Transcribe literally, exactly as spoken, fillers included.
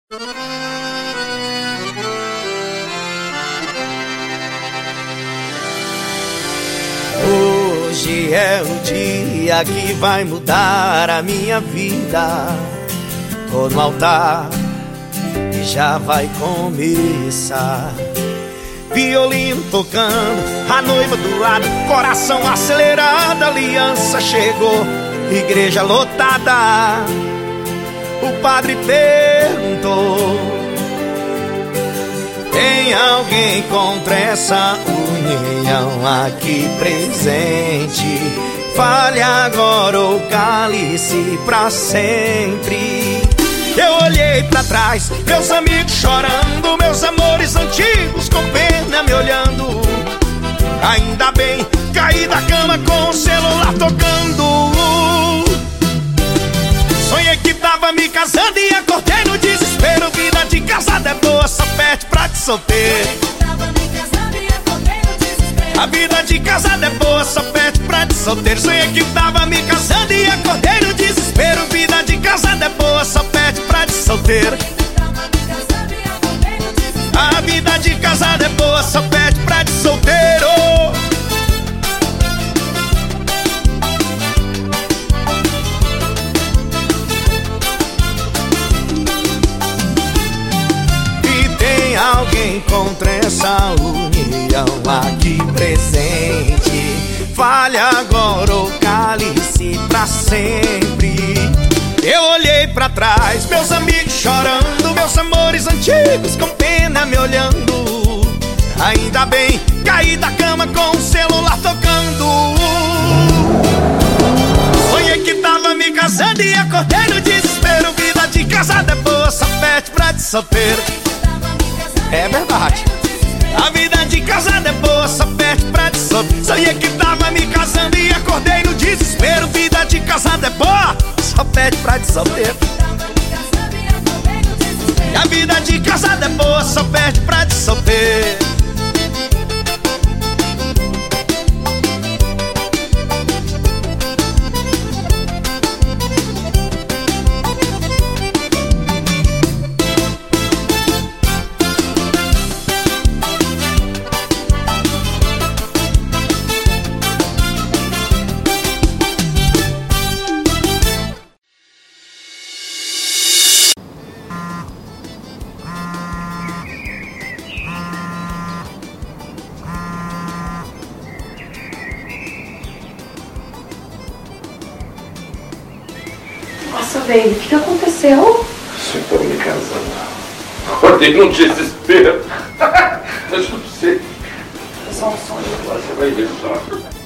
Hoje é o dia que vai mudar a minha vida. Tô no altar e já vai começar. Violino tocando, a noiva do lado, coração acelerado, aliança chegou, igreja lotada. O padre perguntou: tem alguém contra essa união aqui presente? Fale agora ou cale-se pra sempre. Eu olhei pra trás, meus amigos chorando, meus amores antigos com pena me olhando. Ainda bem, caí da cama com o celular tocando. Sonhei que tava me casando e acordei no desespero. Vida de casado é boa, só perde pra de solteiro. A vida de casado é boa, só perde pra de solteiro. Sonhei que tava me casando e acordei no desespero. Vida de casado é boa, só perde pra de solteiro. A vida de casado é boa, só perde pra de solteiro. Alguém contra essa união aqui presente? Fale agora ou cale-se pra sempre. Eu olhei pra trás, meus amigos chorando, meus amores antigos com pena me olhando. Ainda bem, caí da cama com o celular tocando. Sonhei que tava me casando e acordei no desespero. Vida de casado é boa, só perde pra de solteiro. É verdade. A vida de casado é boa, só perde pra de solteiro. Sonhei que tava me casando e acordei no desespero. Vida de casado é boa, só perde pra de solteiro. E a vida de casado é boa, só perde pra de solteiro. Nossa, velho, o que, que aconteceu? Você tá me casando. Acordei num desespero. Eu não sei. É só um sonho. Você vai ver só.